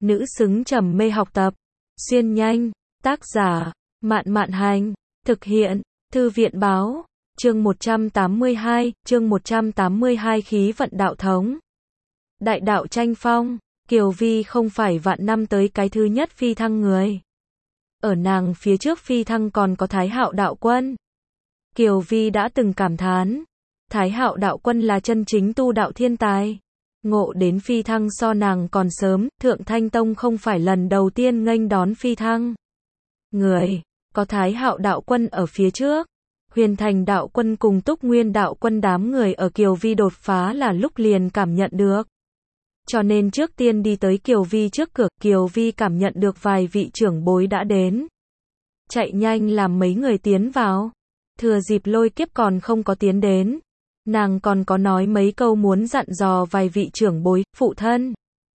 Nữ xứng trầm mê học tập. Xuyên nhanh. Tác giả, Mạn Mạn Hành. Thực hiện, Thư viện Báo. Chương 182 khí vận đạo thống. Đại đạo tranh phong, Kiều Vi không phải vạn năm tới cái thứ nhất phi thăng người. Ở nàng phía trước phi thăng còn có Thái Hạo đạo quân. Kiều Vi đã từng cảm thán, Thái Hạo đạo quân là chân chính tu đạo thiên tài. Ngộ đến phi thăng so nàng còn sớm, Thượng Thanh Tông không phải lần đầu tiên nghênh đón phi thăng. Người, có Thái Hạo đạo quân ở phía trước. Huyền Thành đạo quân cùng Túc Nguyên đạo quân đám người ở Kiều Vi đột phá là lúc liền cảm nhận được. Cho nên trước tiên đi tới Kiều Vi trước cửa, Kiều Vi cảm nhận được vài vị trưởng bối đã đến. Chạy nhanh làm mấy người tiến vào. Thừa dịp Lôi Kiếp còn không có tiến đến. Nàng còn có nói mấy câu muốn dặn dò vài vị trưởng bối, phụ thân.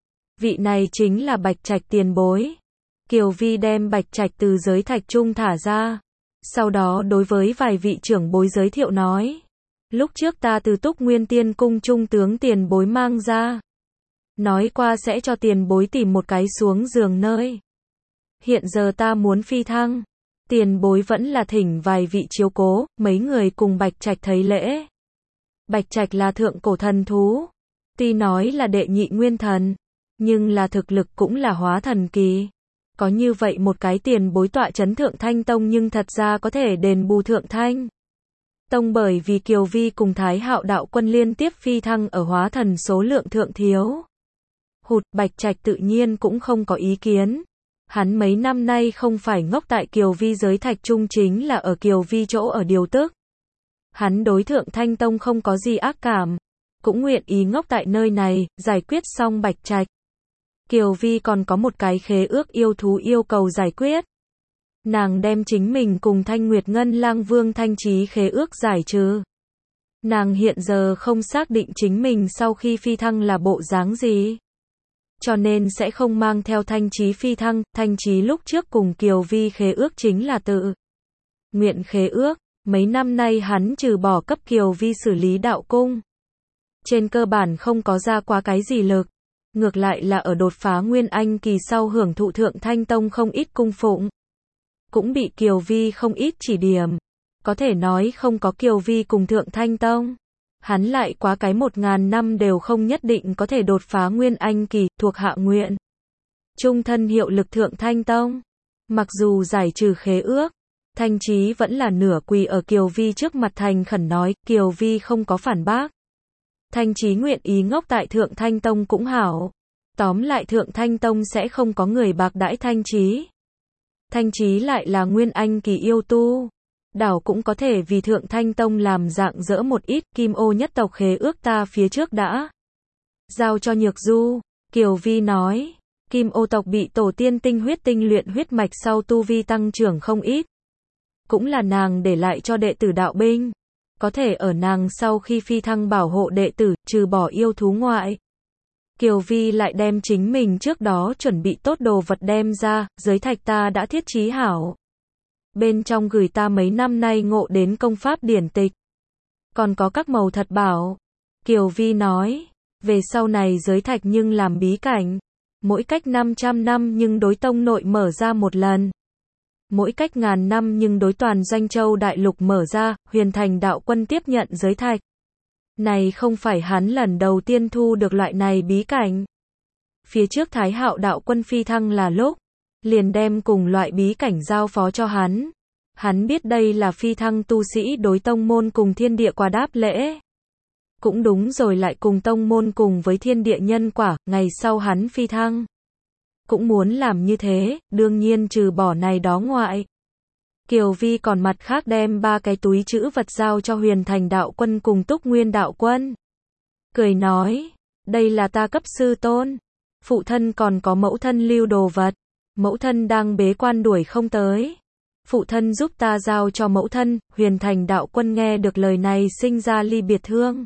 Vị này chính là Bạch Trạch tiền bối. Kiều Vi đem Bạch Trạch từ giới thạch trung thả ra. Sau đó đối với vài vị trưởng bối giới thiệu nói. Lúc trước ta từ Túc Nguyên Tiên Cung trung tướng tiền bối mang ra. Nói qua sẽ cho tiền bối tìm một cái xuống giường nơi. Hiện giờ ta muốn phi thăng. Tiền bối vẫn là thỉnh vài vị chiếu cố, mấy người cùng Bạch Trạch thấy lễ. Bạch Trạch là thượng cổ thần thú. Tuy nói là đệ nhị nguyên thần, nhưng là thực lực cũng là hóa thần kỳ. Có như vậy một cái tiền bối tọa chấn Thượng Thanh Tông nhưng thật ra có thể đền bù Thượng Thanh Tông bởi vì Kiều Vi cùng Thái Hạo đạo quân liên tiếp phi thăng ở hóa thần số lượng thượng thiếu. Bạch Trạch tự nhiên cũng không có ý kiến. Hắn mấy năm nay không phải ngốc tại Kiều Vi giới thạch trung chính là ở Kiều Vi chỗ ở điều tức. Hắn đối Thượng Thanh Tông không có gì ác cảm, cũng nguyện ý ngốc tại nơi này, giải quyết xong Bạch Trạch. Kiều Vi còn có một cái khế ước yêu thú yêu cầu giải quyết. Nàng đem chính mình cùng Thanh Nguyệt Ngân Lang Vương Thanh Chí khế ước giải trừ. Nàng hiện giờ không xác định chính mình sau khi phi thăng là bộ dáng gì. Cho nên sẽ không mang theo Thanh Chí phi thăng. Thanh Chí lúc trước cùng Kiều Vi khế ước chính là tự nguyện khế ước. Mấy năm nay hắn trừ bỏ cấp Kiều Vi xử lý đạo cung. Trên cơ bản không có ra quá cái gì lực. Ngược lại là ở đột phá Nguyên Anh kỳ sau hưởng thụ Thượng Thanh Tông không ít cung phụng. Cũng bị Kiều Vi không ít chỉ điểm. Có thể nói không có Kiều Vi cùng Thượng Thanh Tông. Hắn lại quá cái 1000 năm đều không nhất định có thể đột phá Nguyên Anh kỳ, thuộc hạ nguyện. Trung thân hiệu lực Thượng Thanh Tông. Mặc dù giải trừ khế ước, Thanh Chí vẫn là nửa quỳ ở Kiều Vi trước mặt thành khẩn nói, Kiều Vi không có phản bác. Thanh Chí nguyện ý ngốc tại Thượng Thanh Tông cũng hảo. Tóm lại Thượng Thanh Tông sẽ không có người bạc đãi Thanh Chí. Thanh Chí lại là Nguyên Anh kỳ yêu tu. Đảo cũng có thể vì Thượng Thanh Tông làm dạng dỡ một ít. Kim Ô nhất tộc khế ước ta phía trước đã giao cho Nhược Du. Kiều Vi nói, Kim Ô tộc bị tổ tiên tinh huyết tinh luyện huyết mạch sau tu vi tăng trưởng không ít. Cũng là nàng để lại cho đệ tử đạo binh. Có thể ở nàng sau khi phi thăng bảo hộ đệ tử, trừ bỏ yêu thú ngoại. Kiều Vi lại đem chính mình trước đó chuẩn bị tốt đồ vật đem ra, giới thạch ta đã thiết trí hảo. Bên trong gửi ta mấy năm nay ngộ đến công pháp điển tịch. Còn có các màu thật bảo. Kiều Vi nói, về sau này giới thạch nhưng làm bí cảnh. Mỗi cách 500 năm nhưng đối tông nội mở ra một lần. Mỗi cách 1000 năm nhưng đối toàn Doanh Châu đại lục mở ra. Huyền Thành đạo quân tiếp nhận giới thạch. Này không phải hắn lần đầu tiên thu được loại này bí cảnh. Phía trước Thái Hạo đạo quân phi thăng là lúc liền đem cùng loại bí cảnh giao phó cho hắn. Hắn biết đây là phi thăng tu sĩ đối tông môn cùng thiên địa quà đáp lễ. Cũng đúng rồi, lại cùng tông môn cùng với thiên địa nhân quả, ngày sau hắn phi thăng. Cũng muốn làm như thế, đương nhiên trừ bỏ này đó ngoại. Kiều Vi còn mặt khác đem 3 cái túi trữ vật giao cho Huyền Thành đạo quân cùng Túc Nguyên đạo quân. Cười nói, đây là ta cấp sư tôn. Phụ thân còn có mẫu thân lưu đồ vật. Mẫu thân đang bế quan đuổi không tới. Phụ thân giúp ta giao cho mẫu thân. Huyền Thành đạo quân nghe được lời này sinh ra ly biệt thương.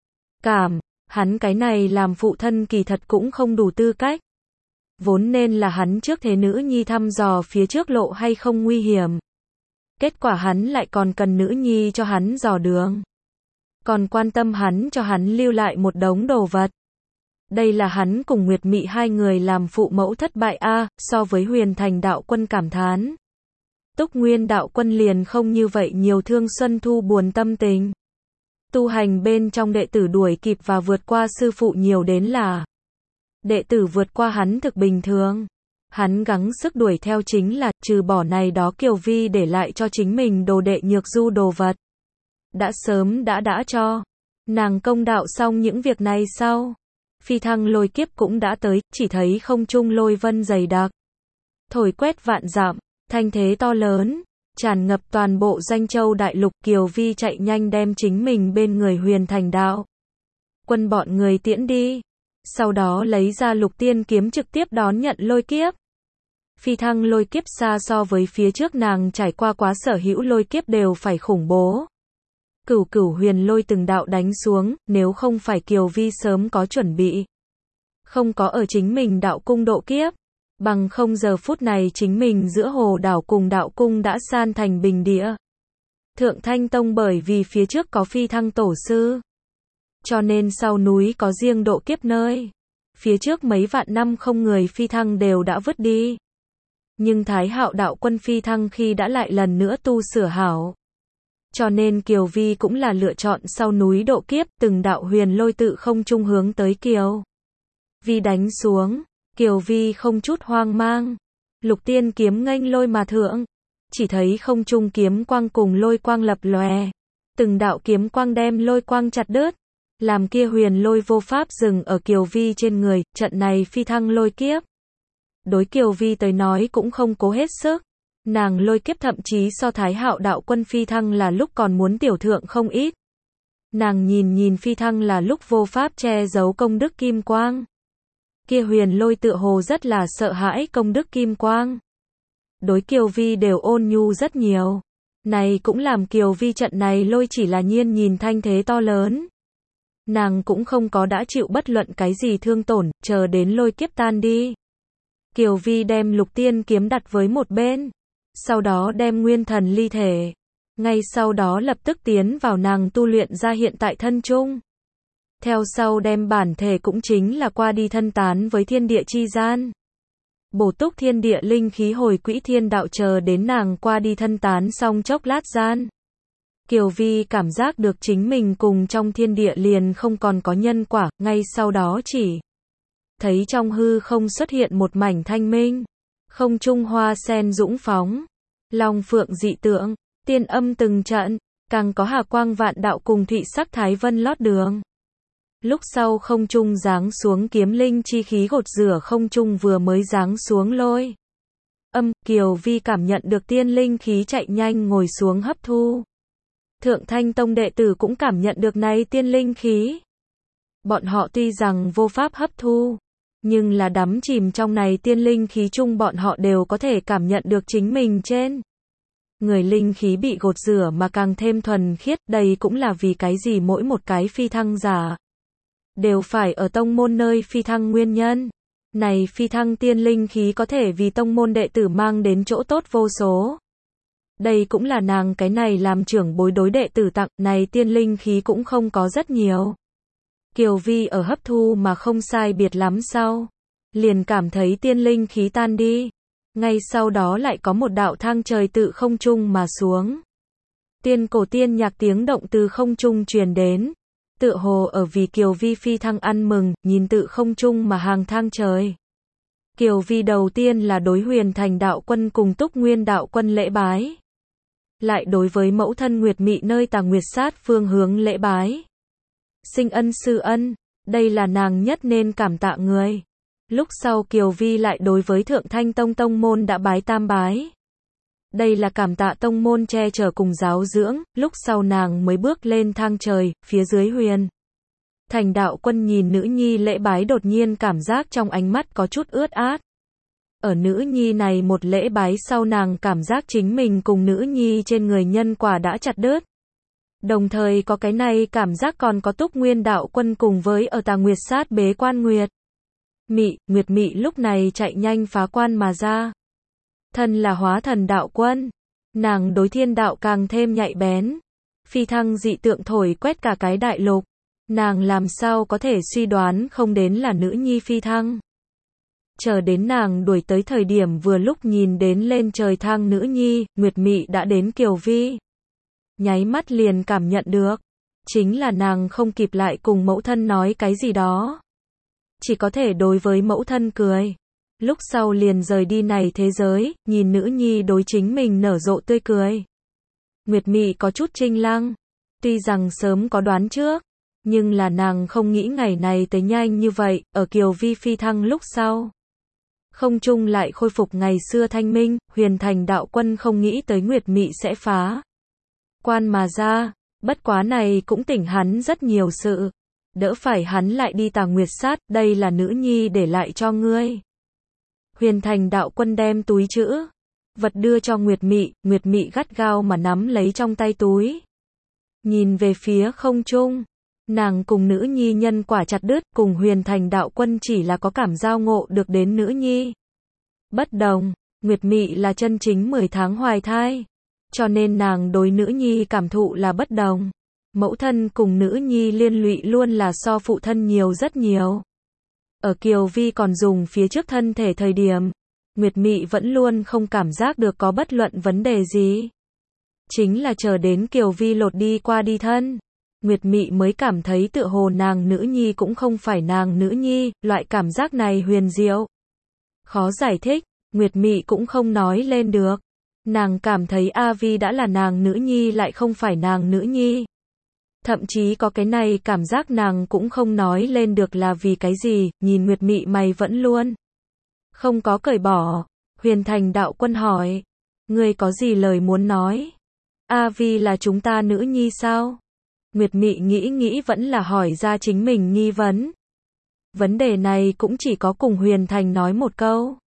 Hắn cái này làm phụ thân kỳ thật cũng không đủ tư cách. Vốn nên là hắn trước thế nữ nhi thăm dò phía trước lộ hay không nguy hiểm. Kết quả hắn lại còn cần nữ nhi cho hắn dò đường. Còn quan tâm hắn cho hắn lưu lại một đống đồ vật. Đây là hắn cùng Nguyệt Mị hai người làm phụ mẫu thất bại a, so với Huyền Thành đạo quân cảm thán. Túc Nguyên đạo quân liền không như vậy nhiều thương Xuân Thu buồn tâm tình. Tu hành bên trong đệ tử đuổi kịp và vượt qua sư phụ nhiều đến là. Đệ tử vượt qua hắn thực bình thường. Hắn gắng sức đuổi theo chính là, trừ bỏ này đó Kiều Vi để lại cho chính mình đồ đệ Nhược Du đồ vật. Đã sớm đã cho. Nàng công đạo xong những việc này sau. Phi thăng lôi kiếp cũng đã tới, chỉ thấy không trung lôi vân dày đặc. Thổi quét vạn dặm, thanh thế to lớn, tràn ngập toàn bộ Doanh Châu đại lục. Kiều Vi chạy nhanh đem chính mình bên người Huyền Thành đạo quân bọn người tiễn đi. Sau đó lấy ra Lục Tiên kiếm trực tiếp đón nhận lôi kiếp. Phi thăng lôi kiếp xa so với phía trước nàng trải qua quá sở hữu lôi kiếp đều phải khủng bố. Cửu huyền lôi từng đạo đánh xuống, nếu không phải Kiều Vi sớm có chuẩn bị. Không có ở chính mình đạo cung độ kiếp. Bằng không giờ phút này chính mình giữa hồ đảo cùng đạo cung đã san thành bình địa. Thượng Thanh Tông bởi vì phía trước có phi thăng tổ sư. Cho nên sau núi có riêng độ kiếp nơi. Phía trước mấy vạn năm không người phi thăng đều đã vứt đi. Nhưng Thái Hạo đạo quân phi thăng khi đã lại lần nữa tu sửa hảo. Cho nên Kiều Vi cũng là lựa chọn sau núi độ kiếp, từng đạo huyền lôi tự không trung hướng tới Kiều Vi đánh xuống. Kiều Vi không chút hoang mang. Lục Tiên kiếm nghênh lôi mà thượng. Chỉ thấy không trung kiếm quang cùng lôi quang lập lòe. Từng đạo kiếm quang đem lôi quang chặt đứt. Làm kia huyền lôi vô pháp dừng ở Kiều Vi trên người, trận này phi thăng lôi kiếp. Đối Kiều Vi tới nói cũng không cố hết sức. Nàng lôi kiếp thậm chí so Thái Hạo đạo quân phi thăng là lúc còn muốn tiểu thượng không ít. Nàng nhìn phi thăng là lúc vô pháp che giấu công đức kim quang. Kia huyền lôi tựa hồ rất là sợ hãi công đức kim quang. Đối Kiều Vi đều ôn nhu rất nhiều. Này cũng làm Kiều Vi trận này lôi chỉ là nhiên nhìn thanh thế to lớn. Nàng cũng không có đã chịu bất luận cái gì thương tổn, chờ đến lôi kiếp tan đi. Kiều Vi đem Lục Tiên kiếm đặt với một bên. Sau đó đem nguyên thần ly thể. Ngay sau đó lập tức tiến vào nàng tu luyện ra hiện tại thân chung. Theo sau đem bản thể cũng chính là qua đi thân tán với thiên địa chi gian. Bổ túc thiên địa linh khí hồi quỹ thiên đạo chờ đến nàng qua đi thân tán xong chốc lát gian. Kiều Vi cảm giác được chính mình cùng trong thiên địa liền không còn có nhân quả, ngay sau đó chỉ thấy trong hư không xuất hiện một mảnh thanh minh. Không trung hoa sen dũng phóng, long phượng dị tượng, tiên âm từng trận, càng có hà quang vạn đạo cùng thụy sắc thái vân lót đường. Lúc sau không trung giáng xuống kiếm linh chi khí gột rửa không trung vừa mới giáng xuống lôi. Kiều Vi cảm nhận được tiên linh khí chạy nhanh ngồi xuống hấp thu. Thượng Thanh Tông đệ tử cũng cảm nhận được này tiên linh khí. Bọn họ tuy rằng vô pháp hấp thu, nhưng là đắm chìm trong này tiên linh khí chung bọn họ đều có thể cảm nhận được chính mình trên người linh khí bị gột rửa mà càng thêm thuần khiết. Đây cũng là vì cái gì mỗi một cái phi thăng giả đều phải ở tông môn nơi phi thăng nguyên nhân. Này phi thăng tiên linh khí có thể vì tông môn đệ tử mang đến chỗ tốt vô số. Đây cũng là nàng cái này làm trưởng bối đối đệ tử tặng, này tiên linh khí cũng không có rất nhiều. Kiều Vi ở hấp thu mà không sai biệt lắm sau. Liền cảm thấy tiên linh khí tan đi. Ngay sau đó lại có một đạo thang trời tự không trung mà xuống. Tiên cổ tiên nhạc tiếng động từ không trung truyền đến. Tựa hồ ở vì Kiều Vi phi thăng ăn mừng, nhìn tự không trung mà hàng thang trời. Kiều Vi đầu tiên là đối Huyền Thành đạo quân cùng Túc Nguyên đạo quân lễ bái. Lại đối với mẫu thân Nguyệt Mị nơi Tà Nguyệt Sát phương hướng lễ bái. Sinh ân sư ân, đây là nàng nhất nên cảm tạ người. Lúc sau Kiều Vi lại đối với Thượng Thanh Tông tông môn đã bái tam bái. Đây là cảm tạ tông môn che chở cùng giáo dưỡng, lúc sau nàng mới bước lên thang trời, phía dưới Huyền Thành đạo quân nhìn nữ nhi lễ bái đột nhiên cảm giác trong ánh mắt có chút ướt át. Ở nữ nhi này một lễ bái sau nàng cảm giác chính mình cùng nữ nhi trên người nhân quả đã chặt đứt. Đồng thời có cái này cảm giác còn có Túc Nguyên đạo quân cùng với ở Tà Nguyệt Sát bế quan Nguyệt Mị lúc này chạy nhanh phá quan mà ra. Thân là hóa thần đạo quân, nàng đối thiên đạo càng thêm nhạy bén. Phi thăng dị tượng thổi quét cả cái đại lục. Nàng làm sao có thể suy đoán không đến là nữ nhi phi thăng. Chờ đến nàng đuổi tới thời điểm vừa lúc nhìn đến lên trời thang nữ nhi, Nguyệt Mị đã đến Kiều Vi. Nháy mắt liền cảm nhận được, chính là nàng không kịp lại cùng mẫu thân nói cái gì đó. Chỉ có thể đối với mẫu thân cười. Lúc sau liền rời đi này thế giới, nhìn nữ nhi đối chính mình nở rộ tươi cười. Nguyệt Mị có chút chênh lăng, tuy rằng sớm có đoán trước, nhưng là nàng không nghĩ ngày này tới nhanh như vậy, ở Kiều Vi phi thăng lúc sau. Không trung lại khôi phục ngày xưa thanh minh, Huyền Thành đạo quân không nghĩ tới Nguyệt Mị sẽ phá quan mà ra, bất quá này cũng tỉnh hắn rất nhiều sự, đỡ phải hắn lại đi Tà Nguyệt sát, đây là nữ nhi để lại cho ngươi. Huyền Thành đạo quân đem túi chữ vật đưa cho Nguyệt Mị gắt gao mà nắm lấy trong tay túi. Nhìn về phía không trung, nàng cùng nữ nhi nhân quả chặt đứt, cùng Huyền Thành đạo quân chỉ là có cảm giao ngộ được đến nữ nhi. Bất đồng, Nguyệt Mị là chân chính 10 tháng hoài thai, cho nên nàng đối nữ nhi cảm thụ là bất đồng. Mẫu thân cùng nữ nhi liên lụy luôn là so phụ thân nhiều rất nhiều. Ở Kiều Vi còn dùng phía trước thân thể thời điểm, Nguyệt Mị vẫn luôn không cảm giác được có bất luận vấn đề gì. Chính là chờ đến Kiều Vi lột đi qua đi thân, Nguyệt Mị mới cảm thấy tựa hồ nàng nữ nhi cũng không phải nàng nữ nhi, loại cảm giác này huyền diệu. Khó giải thích, Nguyệt Mị cũng không nói lên được. Nàng cảm thấy A Vi đã là nàng nữ nhi lại không phải nàng nữ nhi. Thậm chí có cái này cảm giác nàng cũng không nói lên được là vì cái gì, nhìn Nguyệt Mị mày vẫn luôn không có cởi bỏ. Huyền Thành đạo quân hỏi, ngươi có gì lời muốn nói? A Vi là chúng ta nữ nhi sao? Nguyệt Mị nghĩ vẫn là hỏi ra chính mình nghi vấn. Vấn đề này cũng chỉ có cùng Huyền Thành nói một câu.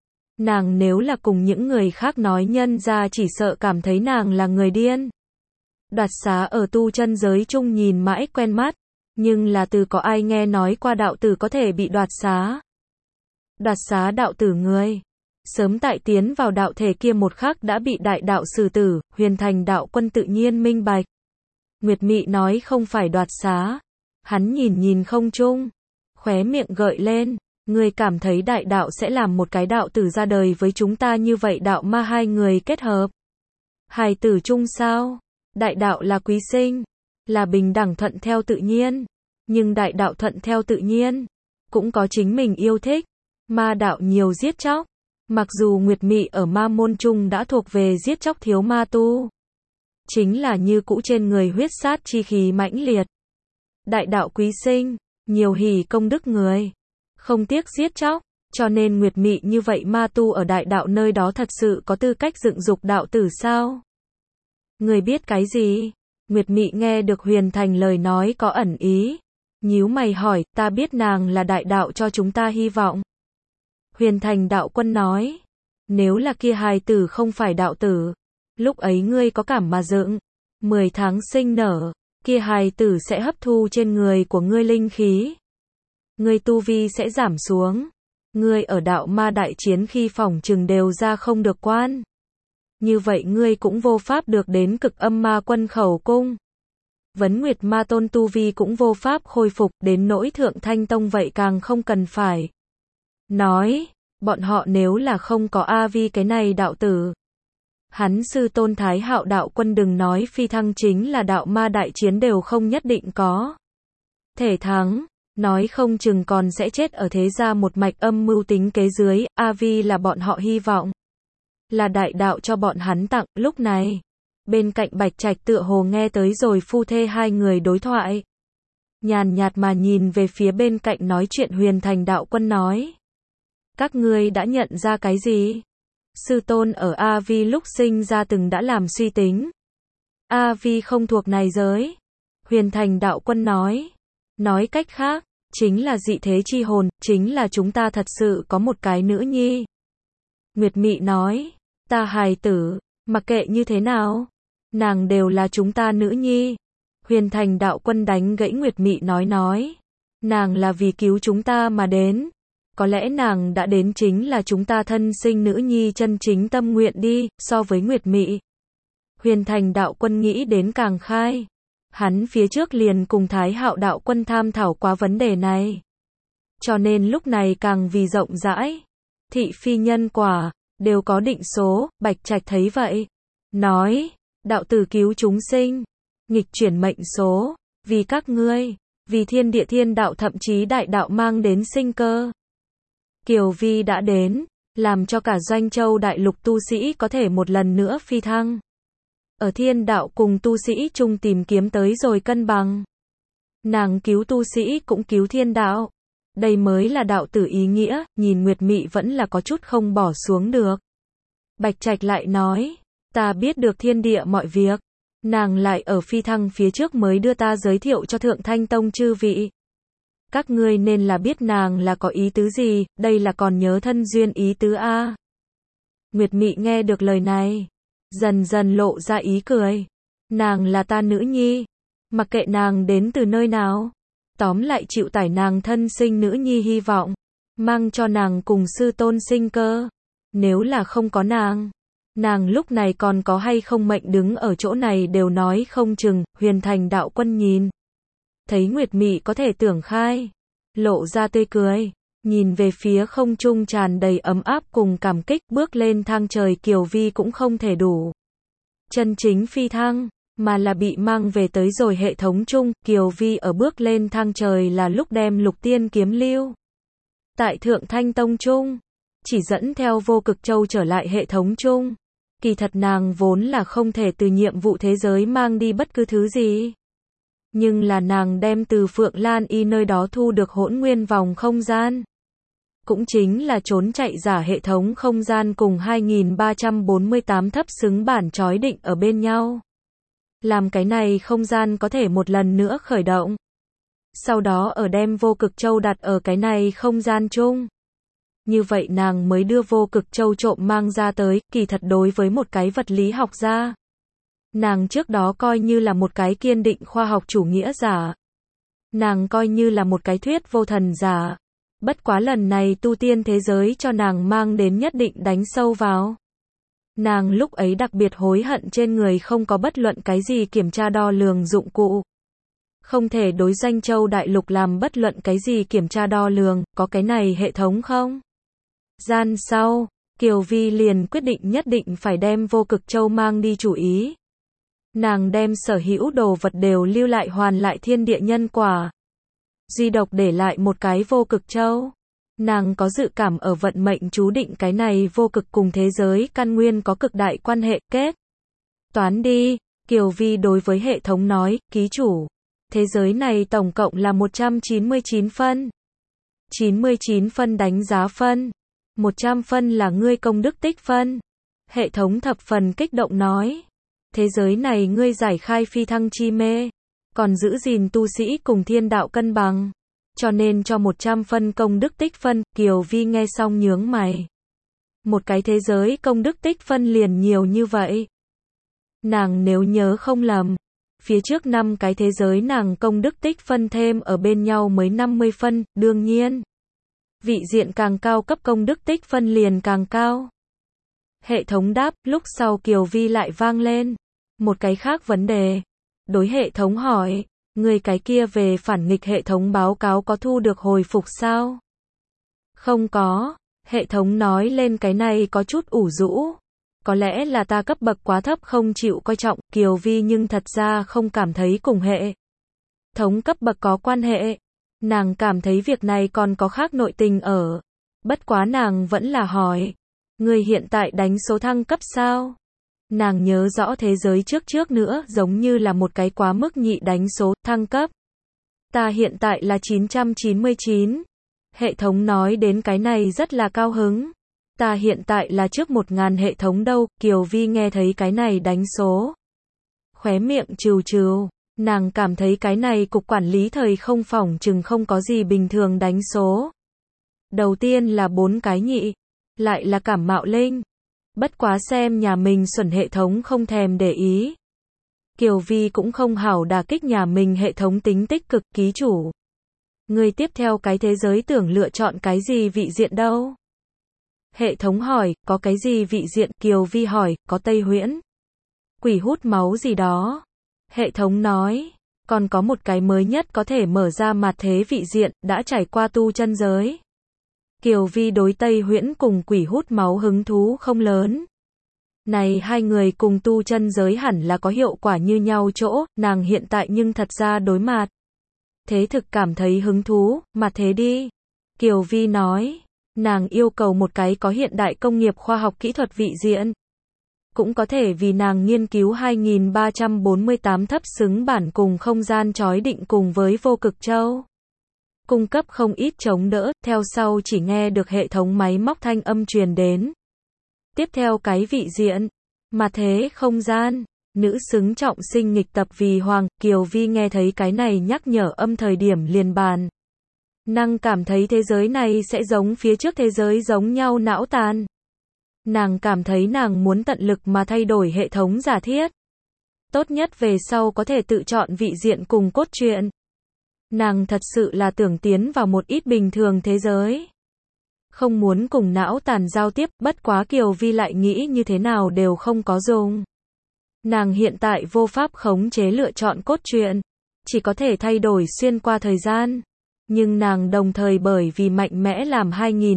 Nàng nếu là cùng những người khác nói nhân ra chỉ sợ cảm thấy nàng là người điên. Đoạt xá ở tu chân giới chung nhìn mãi quen mắt, nhưng là từ có ai nghe nói qua đạo tử có thể bị đoạt xá. Đoạt xá đạo tử người, sớm tại tiến vào đạo thể kia một khắc đã bị đại đạo xử tử, Huyền Thành đạo quân tự nhiên minh bạch. Nguyệt Mị nói không phải đoạt xá, hắn nhìn không trung, khóe miệng gợi lên, ngươi cảm thấy đại đạo sẽ làm một cái đạo tử ra đời với chúng ta như vậy đạo ma hai người kết hợp. Hài tử chung sao? Đại đạo là quý sinh, là bình đẳng thuận theo tự nhiên, nhưng đại đạo thuận theo tự nhiên, cũng có chính mình yêu thích, ma đạo nhiều giết chóc, mặc dù Nguyệt Mị ở ma môn chung đã thuộc về giết chóc thiếu ma tu, chính là như cũ trên người huyết sát chi khí mãnh liệt. Đại đạo quý sinh, nhiều hỷ công đức người, không tiếc giết chóc, cho nên Nguyệt Mị như vậy ma tu ở đại đạo nơi đó thật sự có tư cách dựng dục đạo tử sao? Người biết cái gì? Nguyệt Mị nghe được Huyền Thành lời nói có ẩn ý, nhíu mày hỏi, ta biết nàng là đại đạo cho chúng ta hy vọng. Huyền Thành đạo quân nói, nếu là kia hài tử không phải đạo tử, lúc ấy ngươi có cảm mà dựng, 10 tháng sinh nở, kia hài tử sẽ hấp thu trên người của ngươi linh khí. Ngươi tu vi sẽ giảm xuống, ngươi ở đạo ma đại chiến khi phỏng chừng đều ra không được quan. Như vậy ngươi cũng vô pháp được đến cực âm ma quân khẩu cung. Vấn Nguyệt ma tôn tu vi cũng vô pháp khôi phục, đến nỗi Thượng Thanh Tông vậy càng không cần phải nói, bọn họ nếu là không có A Vi cái này đạo tử. Hắn sư tôn Thái Hạo đạo quân đừng nói phi thăng chính là đạo ma đại chiến đều không nhất định có thể thắng, nói không chừng còn sẽ chết ở thế gia một mạch âm mưu tính kế dưới. A Vi là bọn họ hy vọng, là đại đạo cho bọn hắn tặng. Lúc này, bên cạnh Bạch Trạch tựa hồ nghe tới rồi phu thê hai người đối thoại. Nhàn nhạt mà nhìn về phía bên cạnh nói chuyện Huyền Thành đạo quân nói. Các ngươi đã nhận ra cái gì? Sư tôn ở A Vi lúc sinh ra từng đã làm suy tính. A Vi không thuộc này giới. Huyền Thành đạo quân nói. Nói cách khác, chính là dị thế chi hồn, chính là chúng ta thật sự có một cái nữ nhi. Nguyệt Mị nói, ta hài tử, mặc kệ như thế nào, nàng đều là chúng ta nữ nhi. Huyền Thành đạo quân đánh gãy Nguyệt Mị nói, nàng là vì cứu chúng ta mà đến. Có lẽ nàng đã đến chính là chúng ta thân sinh nữ nhi chân chính tâm nguyện đi, so với Nguyệt Mị. Huyền Thành đạo quân nghĩ đến càng khai. Hắn phía trước liền cùng Thái Hạo đạo quân tham thảo qua vấn đề này. Cho nên lúc này càng vì rộng rãi. Thị phi nhân quả, đều có định số, Bạch Trạch thấy vậy. Nói, đạo tử cứu chúng sinh, nghịch chuyển mệnh số, vì các ngươi, vì thiên địa thiên đạo thậm chí đại đạo mang đến sinh cơ. Kiều Vi đã đến, làm cho cả Doanh Châu đại lục tu sĩ có thể một lần nữa phi thăng. Ở thiên đạo cùng tu sĩ chung tìm kiếm tới rồi cân bằng. Nàng cứu tu sĩ cũng cứu thiên đạo. Đây mới là đạo tử ý nghĩa, nhìn Nguyệt Mị vẫn là có chút không bỏ xuống được. Bạch Trạch lại nói, ta biết được thiên địa mọi việc. Nàng lại ở phi thăng phía trước mới đưa ta giới thiệu cho Thượng Thanh Tông chư vị. Các ngươi nên là biết nàng là có ý tứ gì, đây là còn nhớ thân duyên ý tứ a. Nguyệt Mị nghe được lời này, dần dần lộ ra ý cười. Nàng là ta nữ nhi, mặc kệ nàng đến từ nơi nào, tóm lại chịu tải nàng thân sinh nữ nhi hy vọng, mang cho nàng cùng sư tôn sinh cơ. Nếu là không có nàng lúc này còn có hay không mệnh đứng ở chỗ này đều nói không chừng. Huyền Thành đạo quân nhìn thấy Nguyệt Mị có thể tưởng khai, lộ ra tươi cười, nhìn về phía không trung tràn đầy ấm áp cùng cảm kích, bước lên thang trời. Kiều Vi cũng không thể đủ chân chính phi thăng, mà là bị mang về tới rồi hệ thống chung. Kiều Vi ở bước lên thang trời là lúc đem Lục Tiên kiếm lưu tại Thượng Thanh Tông chung, chỉ dẫn theo Vô Cực Châu trở lại hệ thống chung. Kỳ thật nàng vốn là không thể từ nhiệm vụ thế giới mang đi bất cứ thứ gì. Nhưng là nàng đem từ Phượng Lan Y nơi đó thu được hỗn nguyên vòng không gian. Cũng chính là trốn chạy giả hệ thống không gian cùng 2348 thấp xứng bản chói định ở bên nhau. Làm cái này không gian có thể một lần nữa khởi động. Sau đó ở đem Vô Cực Châu đặt ở cái này không gian chung. Như vậy nàng mới đưa Vô Cực Châu trộm mang ra tới. Kỳ thật đối với một cái vật lý học gia, nàng trước đó coi như là một cái kiên định khoa học chủ nghĩa giả. Nàng coi như là một cái thuyết vô thần giả. Bất quá lần này tu tiên thế giới cho nàng mang đến nhất định đánh sâu vào. Nàng lúc ấy đặc biệt hối hận trên người không có bất luận cái gì kiểm tra đo lường dụng cụ. Không thể đối Doanh Châu đại lục làm bất luận cái gì kiểm tra đo lường, có cái này hệ thống không? Gian sau, Kiều Vi liền quyết định nhất định phải đem Vô Cực Châu mang đi chủ ý. Nàng đem sở hữu đồ vật đều lưu lại hoàn lại thiên địa nhân quả. Duy độc để lại một cái Vô Cực Châu. Nàng có dự cảm ở vận mệnh chú định cái này vô cực cùng thế giới căn nguyên có cực đại quan hệ kết. Toán đi, Kiều Vi đối với hệ thống nói, ký chủ. Thế giới này tổng cộng là 199 phân. 99 phân đánh giá phân. 100 phân là ngươi công đức tích phân. Hệ thống thập phần kích động nói. Thế giới này ngươi giải khai phi thăng chi mê. Còn giữ gìn tu sĩ cùng thiên đạo cân bằng. Cho nên cho 100 phân công đức tích phân. Kiều Vi nghe xong nhướng mày. Một cái thế giới công đức tích phân liền nhiều như vậy. Nàng nếu nhớ không lầm, phía trước 5 cái thế giới nàng công đức tích phân thêm ở bên nhau mới 50 phân, đương nhiên. Vị diện càng cao cấp công đức tích phân liền càng cao. Hệ thống đáp, lúc sau Kiều Vi lại vang lên. Một cái khác vấn đề. Đối hệ thống hỏi, người cái kia về phản nghịch hệ thống báo cáo có thu được hồi phục sao? Không có, hệ thống nói lên cái này có chút ủ rũ. Có lẽ là ta cấp bậc quá thấp không chịu coi trọng. Kiều Vi nhưng thật ra không cảm thấy cùng hệ thống cấp bậc có quan hệ. Nàng cảm thấy việc này còn có khác nội tình ở. Bất quá nàng vẫn là hỏi. Người hiện tại đánh số thăng cấp sao? Nàng nhớ rõ thế giới trước nữa giống như là một cái quá mức nhị đánh số thăng cấp. Ta hiện tại là 999. Hệ thống nói đến cái này rất là cao hứng. Ta hiện tại là trước 1000 hệ thống đâu. Kiều Vi nghe thấy cái này đánh số, khóe miệng trừ trừ. Nàng cảm thấy cái này cục quản lý thời không phỏng chừng không có gì bình thường đánh số. Đầu tiên là 4 cái nhị, lại là cảm mạo linh. Bất quá xem nhà mình xuẩn hệ thống không thèm để ý. Kiều Vi cũng không hảo đả kích nhà mình hệ thống tính tích cực. Ký chủ, người tiếp theo cái thế giới tưởng lựa chọn cái gì vị diện đâu? Hệ thống hỏi, có cái gì vị diện? Kiều Vi hỏi, có Tây Huyễn, quỷ hút máu gì đó. Hệ thống nói, Còn có một cái mới nhất có thể mở ra mạt thế vị diện, đã trải qua tu chân giới. Kiều Vi đối Tây Huyễn cùng quỷ hút máu hứng thú không lớn. Này hai người cùng tu chân giới hẳn là có hiệu quả như nhau chỗ, nàng hiện tại nhưng thật ra đối mặt. Thế thực cảm thấy hứng thú, mà thế đi. Kiều Vi nói, nàng yêu cầu một cái có hiện đại công nghiệp khoa học kỹ thuật vị diện. Cũng có thể vì nàng nghiên cứu 2348 thấp xứng bản cùng không gian chói định cùng với vô cực châu. Cung cấp không ít chống đỡ, theo sau chỉ nghe được hệ thống máy móc thanh âm truyền đến. Tiếp theo cái vị diện, mà thế không gian, nữ xứng trọng sinh nghịch tập vì hoàng, Kiều Vi nghe thấy cái này nhắc nhở âm thời điểm liền bàn. Nàng cảm thấy thế giới này sẽ giống phía trước thế giới giống nhau não tàn. Nàng cảm thấy nàng muốn tận lực mà thay đổi hệ thống giả thiết. Tốt nhất về sau có thể tự chọn vị diện cùng cốt truyện. Nàng thật sự là tưởng tiến vào một ít bình thường thế giới. Không muốn cùng não tàn giao tiếp, bất quá Kiều Vi lại nghĩ như thế nào đều không có dùng. Nàng hiện tại vô pháp khống chế lựa chọn cốt truyện, chỉ có thể thay đổi xuyên qua thời gian. Nhưng nàng đồng thời bởi vì mạnh mẽ làm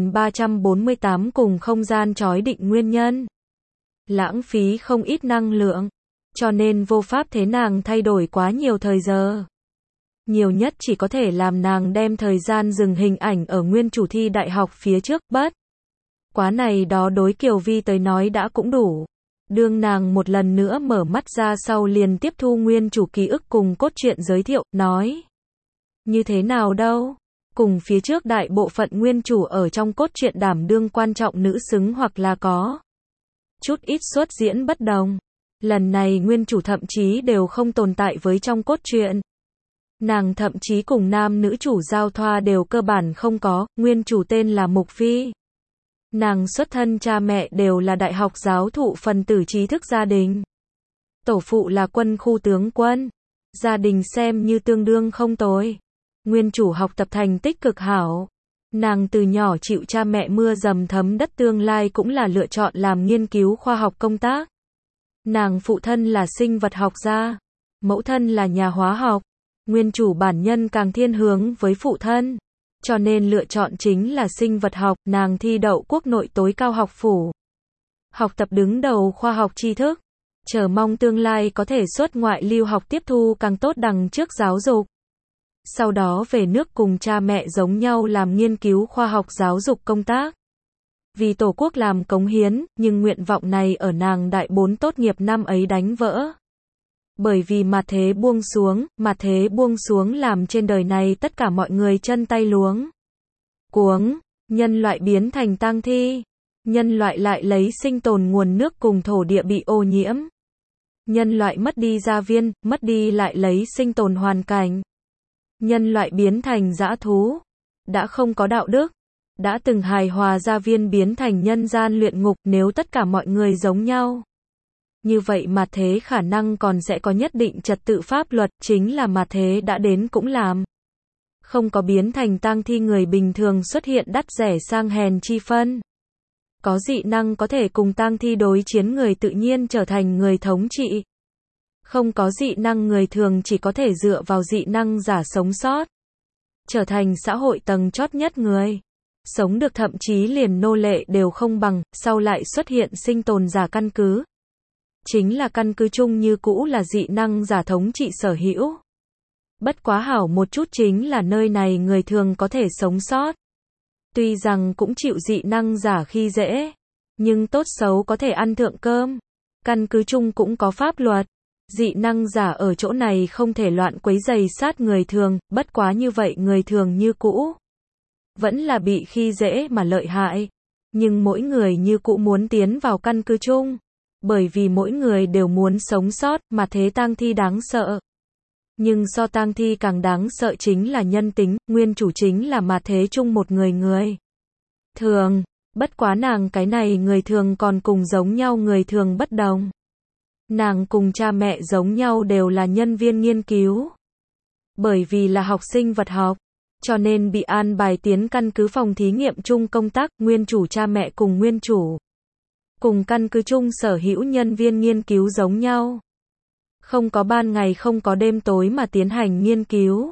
2348 cùng không gian chói định nguyên nhân. Lãng phí không ít năng lượng, cho nên vô pháp thế nàng thay đổi quá nhiều thời giờ. Nhiều nhất chỉ có thể làm nàng đem thời gian dừng hình ảnh ở nguyên chủ thi đại học phía trước, bất quá này đó đối Kiều Vi tới nói đã cũng đủ. Đương nàng một lần nữa mở mắt ra sau liền tiếp thu nguyên chủ ký ức cùng cốt truyện giới thiệu, nói. Như thế nào đâu? Cùng phía trước đại bộ phận nguyên chủ ở trong cốt truyện đảm đương quan trọng nữ xứng hoặc là có chút ít xuất diễn bất đồng. Lần này nguyên chủ thậm chí đều không tồn tại với trong cốt truyện. Nàng thậm chí cùng nam nữ chủ giao thoa đều cơ bản không có, nguyên chủ tên là Mục Phi. Nàng xuất thân cha mẹ đều là đại học giáo thụ phần tử trí thức gia đình. Tổ phụ là quân khu tướng quân. Gia đình xem như tương đương không tồi. Nguyên chủ học tập thành tích cực hảo. Nàng từ nhỏ chịu cha mẹ mưa dầm thấm đất tương lai cũng là lựa chọn làm nghiên cứu khoa học công tác. Nàng phụ thân là sinh vật học gia. Mẫu thân là nhà hóa học. Nguyên chủ bản nhân càng thiên hướng với phụ thân. Cho nên lựa chọn chính là sinh vật học, nàng thi đậu quốc nội tối cao học phủ. Học tập đứng đầu khoa học tri thức. Chờ mong tương lai có thể xuất ngoại lưu học tiếp thu càng tốt đằng trước giáo dục. Sau đó về nước cùng cha mẹ giống nhau làm nghiên cứu khoa học giáo dục công tác. Vì Tổ quốc làm cống hiến, nhưng nguyện vọng này ở nàng đại 4 tốt nghiệp năm ấy đánh vỡ. Bởi vì mạt thế buông xuống làm trên đời này tất cả mọi người chân tay luống cuống, nhân loại biến thành tang thi, nhân loại lại lấy sinh tồn nguồn nước cùng thổ địa bị ô nhiễm. Nhân loại mất đi gia viên, mất đi lại lấy sinh tồn hoàn cảnh. Nhân loại biến thành dã thú, đã không có đạo đức, đã từng hài hòa gia viên biến thành nhân gian luyện ngục, nếu tất cả mọi người giống nhau. Như vậy mạt thế khả năng còn sẽ có nhất định trật tự pháp luật, chính là mạt thế đã đến cũng làm. Không có biến thành tang thi người bình thường xuất hiện đắt rẻ sang hèn chi phân. Có dị năng có thể cùng tang thi đối chiến người tự nhiên trở thành người thống trị. Không có dị năng người thường chỉ có thể dựa vào dị năng giả sống sót. Trở thành xã hội tầng chót nhất người. Sống được thậm chí liền nô lệ đều không bằng, sau lại xuất hiện sinh tồn giả căn cứ. Chính là căn cứ chung như cũ là dị năng giả thống trị sở hữu. Bất quá hảo một chút chính là nơi này người thường có thể sống sót. Tuy rằng cũng chịu dị năng giả khi dễ, nhưng tốt xấu có thể ăn thượng cơm. Căn cứ chung cũng có pháp luật. Dị năng giả ở chỗ này không thể loạn quấy rầy sát người thường, bất quá như vậy người thường như cũ. Vẫn là bị khi dễ mà lợi hại. Nhưng mỗi người như cũ muốn tiến vào căn cứ chung. Bởi vì mỗi người đều muốn sống sót, mà thế tang thi đáng sợ. Nhưng so tang thi càng đáng sợ chính là nhân tính, nguyên chủ chính là mà thế chung một người thường. Bất quá nàng cái này người thường còn cùng giống nhau người thường bất đồng. Nàng cùng cha mẹ giống nhau đều là nhân viên nghiên cứu. Bởi vì là học sinh vật học, cho nên bị an bài tiến căn cứ phòng thí nghiệm chung công tác, nguyên chủ cha mẹ cùng nguyên chủ. Cùng căn cứ chung sở hữu nhân viên nghiên cứu giống nhau. Không có ban ngày không có đêm tối mà tiến hành nghiên cứu.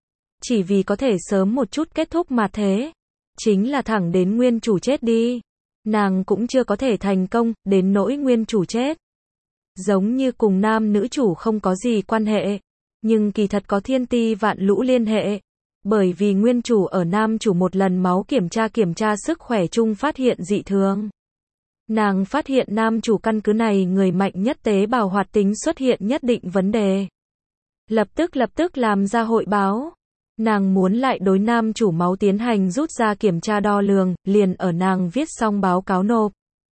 Chỉ vì có thể sớm một chút kết thúc mà thế. Chính là thẳng đến nguyên chủ chết đi. Nàng cũng chưa có thể thành công, đến nỗi nguyên chủ chết. Giống như cùng nam nữ chủ không có gì quan hệ. Nhưng kỳ thật có thiên ti vạn lũ liên hệ. Bởi vì nguyên chủ ở nam chủ một lần máu kiểm tra sức khỏe chung phát hiện dị thường. Nàng phát hiện nam chủ căn cứ này người mạnh nhất tế bào hoạt tính xuất hiện nhất định vấn đề. Lập tức làm ra hội báo. Nàng muốn lại đối nam chủ máu tiến hành rút ra kiểm tra đo lường, liền ở nàng viết xong báo cáo nộp.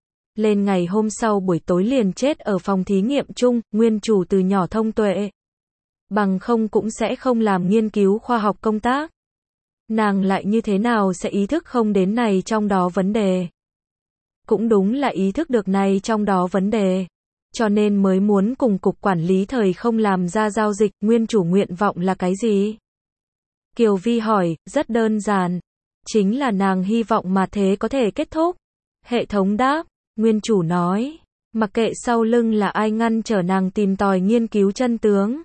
Lên ngày hôm sau buổi tối liền chết ở phòng thí nghiệm chung, nguyên chủ từ nhỏ thông tuệ. Bằng không cũng sẽ không làm nghiên cứu khoa học công tác. Nàng lại như thế nào sẽ ý thức không đến này trong đó vấn đề. Cũng đúng là ý thức được này trong đó vấn đề. Cho nên mới muốn cùng cục quản lý thời không làm ra giao dịch, nguyên chủ nguyện vọng là cái gì? Kiều Vi hỏi, rất đơn giản. Chính là nàng hy vọng mà thế có thể kết thúc. Hệ thống đáp, nguyên chủ nói. Mặc kệ sau lưng là ai ngăn trở nàng tìm tòi nghiên cứu chân tướng.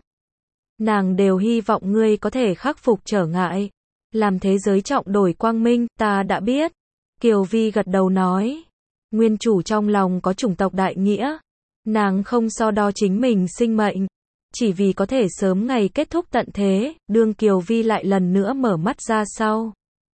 Nàng đều hy vọng ngươi có thể khắc phục trở ngại. Làm thế giới trọng đổi quang minh, ta đã biết. Kiều Vi gật đầu nói. Nguyên chủ trong lòng có chủng tộc đại nghĩa. Nàng không so đo chính mình sinh mệnh. Chỉ vì có thể sớm ngày kết thúc tận thế, đương Kiều Vi lại lần nữa mở mắt ra sau.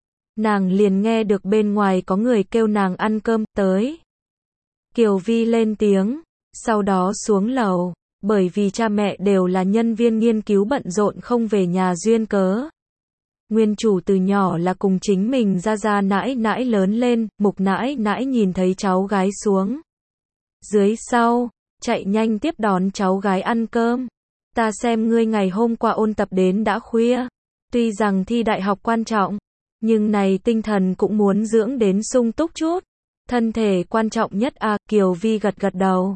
Nàng liền nghe được bên ngoài có người kêu nàng ăn cơm, tới. Kiều Vi lên tiếng, sau đó xuống lầu, bởi vì cha mẹ đều là nhân viên nghiên cứu bận rộn không về nhà duyên cớ. Nguyên chủ từ nhỏ là cùng chính mình ra nãi nãi lớn lên, mục nãi nãi nhìn thấy cháu gái xuống. Dưới sau, chạy nhanh tiếp đón cháu gái ăn cơm. Ta xem ngươi ngày hôm qua ôn tập đến đã khuya. Tuy rằng thi đại học quan trọng, nhưng này tinh thần cũng muốn dưỡng đến sung túc chút. Thân thể quan trọng nhất à, Kiều Vi gật đầu.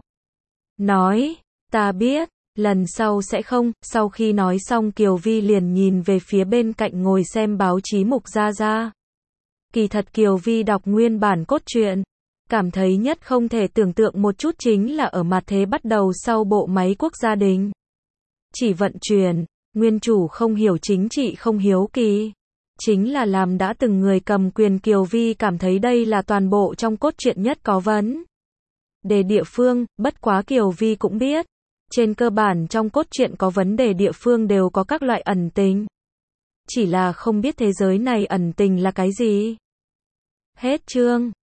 Nói, ta biết, lần sau sẽ không, sau khi nói xong Kiều Vi liền nhìn về phía bên cạnh ngồi xem báo chí Mục Gia Gia. Kỳ thật Kiều Vi đọc nguyên bản cốt truyện, cảm thấy nhất không thể tưởng tượng một chút chính là ở mặt thế bắt đầu sau bộ máy quốc gia đình. Chỉ vận chuyển, nguyên chủ không hiểu chính trị không hiếu kỳ. Chính là làm đã từng người cầm quyền Kiều Vi cảm thấy đây là toàn bộ trong cốt truyện nhất có vấn đề địa phương, bất quá Kiều Vi cũng biết. Trên cơ bản trong cốt truyện có vấn đề địa phương đều có các loại ẩn tình. Chỉ là không biết thế giới này ẩn tình là cái gì. Hết chương.